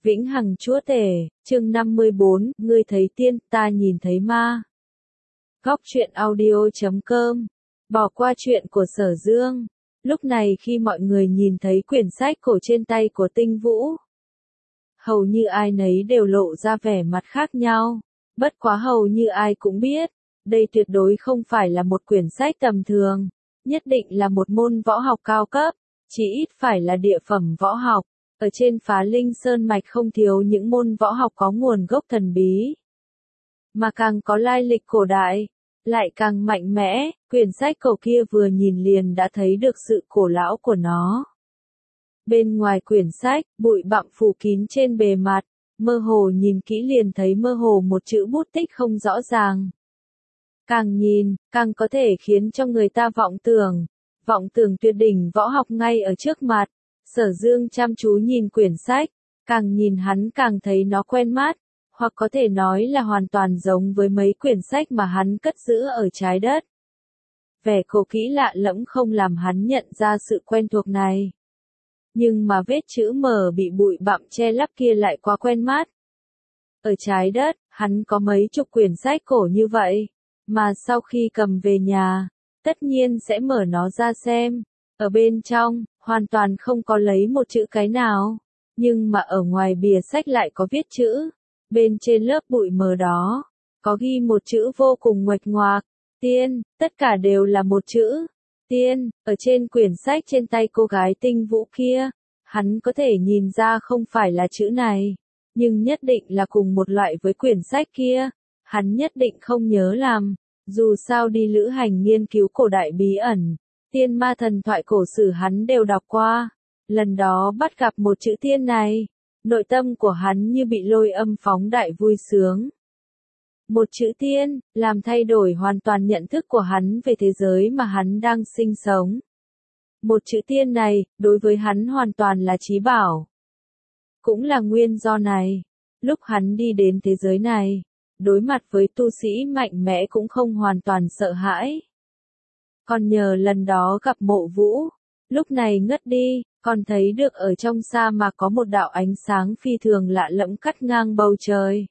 Vĩnh Hằng Chúa Tể, chương 54, ngươi thấy tiên, ta nhìn thấy ma. Góc truyện audio.com. Bỏ qua chuyện của Sở Dương. Lúc này khi mọi người nhìn thấy quyển sách cổ trên tay của Tinh Vũ, hầu như ai nấy đều lộ ra vẻ mặt khác nhau. Bất quá hầu như ai cũng biết, đây tuyệt đối không phải là một quyển sách tầm thường, nhất định là một môn võ học cao cấp, chỉ ít phải là địa phẩm võ học. Ở trên Phá Linh Sơn Mạch không thiếu những môn võ học có nguồn gốc thần bí, mà càng có lai lịch cổ đại, lại càng mạnh mẽ. Quyển sách cổ kia vừa nhìn liền đã thấy được sự cổ lão của nó. Bên ngoài quyển sách, bụi bặm phủ kín trên bề mặt, mơ hồ nhìn kỹ liền thấy mơ hồ một chữ bút tích không rõ ràng. Càng nhìn, càng có thể khiến cho người ta vọng tưởng tuyệt đỉnh võ học ngay ở trước mặt. Sở Dương chăm chú nhìn quyển sách, càng nhìn hắn càng thấy nó quen mắt, hoặc có thể nói là hoàn toàn giống với mấy quyển sách mà hắn cất giữ ở trái đất. Vẻ cổ kỹ lạ lẫm không làm hắn nhận ra sự quen thuộc này. Nhưng mà vết chữ mờ bị bụi bặm che lấp kia lại quá quen mắt. Ở trái đất, hắn có mấy chục quyển sách cổ như vậy, mà sau khi cầm về nhà, tất nhiên sẽ mở nó ra xem. Ở bên trong, hoàn toàn không có lấy một chữ cái nào, nhưng mà ở ngoài bìa sách lại có viết chữ. Bên trên lớp bụi mờ đó, có ghi một chữ vô cùng nguệch ngoạc, tiên, tất cả đều là một chữ, tiên. Ở trên quyển sách trên tay cô gái Tinh Vũ kia, hắn có thể nhìn ra không phải là chữ này, nhưng nhất định là cùng một loại với quyển sách kia, hắn nhất định không nhớ lầm, dù sao đi lữ hành nghiên cứu cổ đại bí ẩn. Tiên ma thần thoại cổ sử hắn đều đọc qua, lần đó bắt gặp một chữ tiên này, nội tâm của hắn như bị lôi âm phóng đại vui sướng. Một chữ tiên, làm thay đổi hoàn toàn nhận thức của hắn về thế giới mà hắn đang sinh sống. Một chữ tiên này, đối với hắn hoàn toàn là chí bảo. Cũng là nguyên do này, lúc hắn đi đến thế giới này, đối mặt với tu sĩ mạnh mẽ cũng không hoàn toàn sợ hãi. Còn nhờ lần đó gặp Mộ Vũ, lúc này ngất đi, còn thấy được ở trong sa mạc có một đạo ánh sáng phi thường lạ lẫm cắt ngang bầu trời.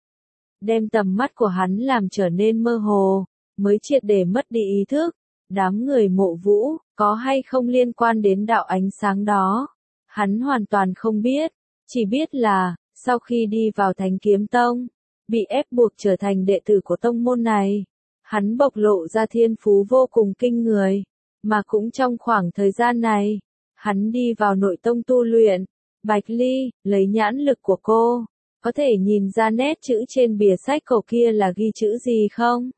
Đem tầm mắt của hắn làm trở nên mơ hồ, mới triệt để mất đi ý thức. Đám người Mộ Vũ, có hay không liên quan đến đạo ánh sáng đó? Hắn hoàn toàn không biết, chỉ biết là, sau khi đi vào Thánh Kiếm Tông, bị ép buộc trở thành đệ tử của tông môn này. Hắn bộc lộ ra thiên phú vô cùng kinh người, mà cũng trong khoảng thời gian này, hắn đi vào nội tông tu luyện. Bạch Ly, lấy nhãn lực của cô, có thể nhìn ra nét chữ trên bìa sách cổ kia là ghi chữ gì không?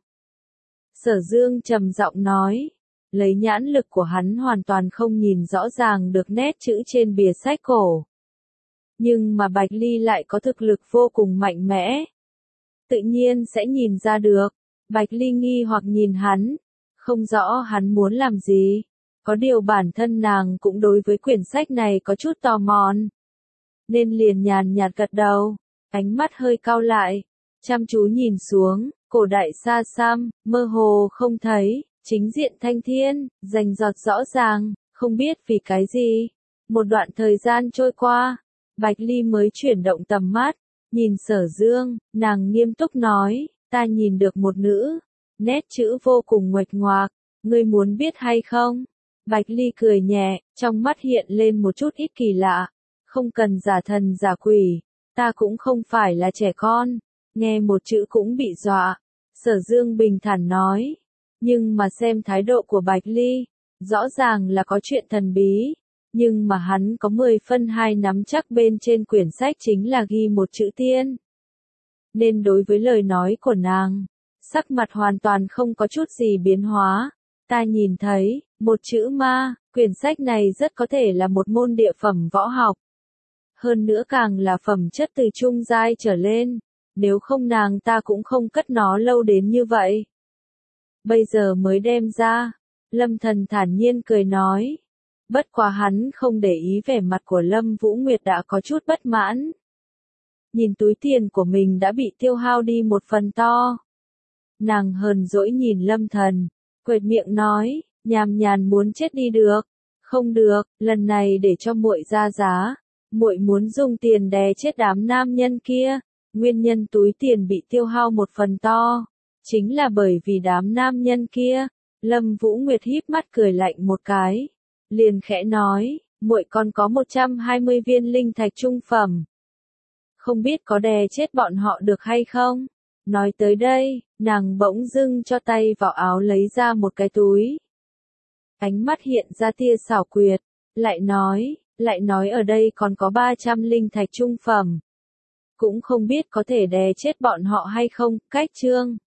Sở Dương trầm giọng nói, lấy nhãn lực của hắn hoàn toàn không nhìn rõ ràng được nét chữ trên bìa sách cổ. Nhưng mà Bạch Ly lại có thực lực vô cùng mạnh mẽ, tự nhiên sẽ nhìn ra được. Bạch Ly nghi hoặc nhìn hắn, không rõ hắn muốn làm gì. Có điều bản thân nàng cũng đối với quyển sách này có chút tò mò, nên liền nhàn nhạt gật đầu, ánh mắt hơi cau lại, chăm chú nhìn xuống, cổ đại xa xăm, mơ hồ không thấy, chính diện thanh thiên, rành rọt rõ ràng, không biết vì cái gì. Một đoạn thời gian trôi qua, Bạch Ly mới chuyển động tầm mắt, nhìn Sở Dương, nàng nghiêm túc nói, ta nhìn được một nữ, nét chữ vô cùng nguệch ngoạc, ngươi muốn biết hay không? Bạch Ly cười nhẹ, trong mắt hiện lên một chút ít kỳ lạ, không cần giả thần giả quỷ, ta cũng không phải là trẻ con, nghe một chữ cũng bị dọa. Sở Dương bình thản nói, nhưng mà xem thái độ của Bạch Ly, rõ ràng là có chuyện thần bí, nhưng mà hắn có 10 phân 2 nắm chắc bên trên quyển sách chính là ghi một chữ tiên. Nên đối với lời nói của nàng, sắc mặt hoàn toàn không có chút gì biến hóa. Ta nhìn thấy, một chữ ma, quyển sách này rất có thể là một môn địa phẩm võ học. Hơn nữa càng là phẩm chất từ trung giai trở lên, nếu không nàng ta cũng không cất nó lâu đến như vậy. Bây giờ mới đem ra, Lâm Thần thản nhiên cười nói. Bất quá hắn không để ý vẻ mặt của Lâm Vũ Nguyệt đã có chút bất mãn. Nhìn túi tiền của mình đã bị tiêu hao đi một phần to. Nàng hờn dỗi nhìn Lâm Thần, quệt miệng nói, nhàm nhàn muốn chết đi được. Không được, lần này để cho muội ra giá, muội muốn dùng tiền đè chết đám nam nhân kia, nguyên nhân túi tiền bị tiêu hao một phần to, chính là bởi vì đám nam nhân kia. Lâm Vũ Nguyệt híp mắt cười lạnh một cái, liền khẽ nói, muội còn có 120 viên linh thạch trung phẩm. Không biết có đè chết bọn họ được hay không? Nói tới đây, nàng bỗng dưng cho tay vào áo lấy ra một cái túi. Ánh mắt hiện ra tia xảo quyệt, lại nói ở đây còn có 300 linh thạch trung phẩm. Cũng không biết có thể đè chết bọn họ hay không, cách chương.